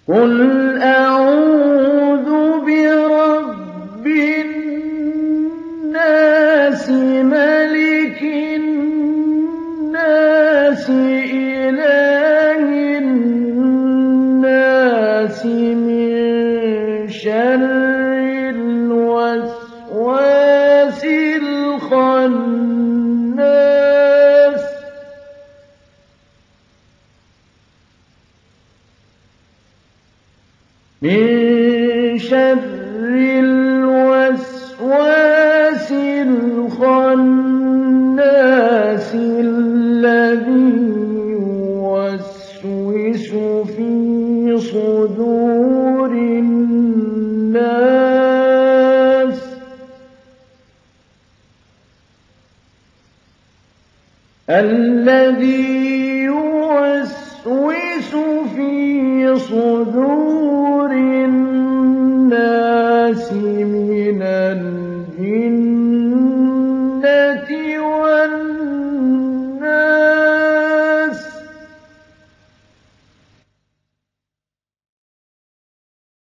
قُلْ أَعُوذُ بِرَبِّ النَّاسِ مَلِكِ النَّاسِ إِلَٰهِ النَّاسِ مِن شَرِّ الْوَسْوَاسِ الْخَنَّاسِ الَّذِي يُوَسْوِسُ فِي صُدُورِ النَّاسِ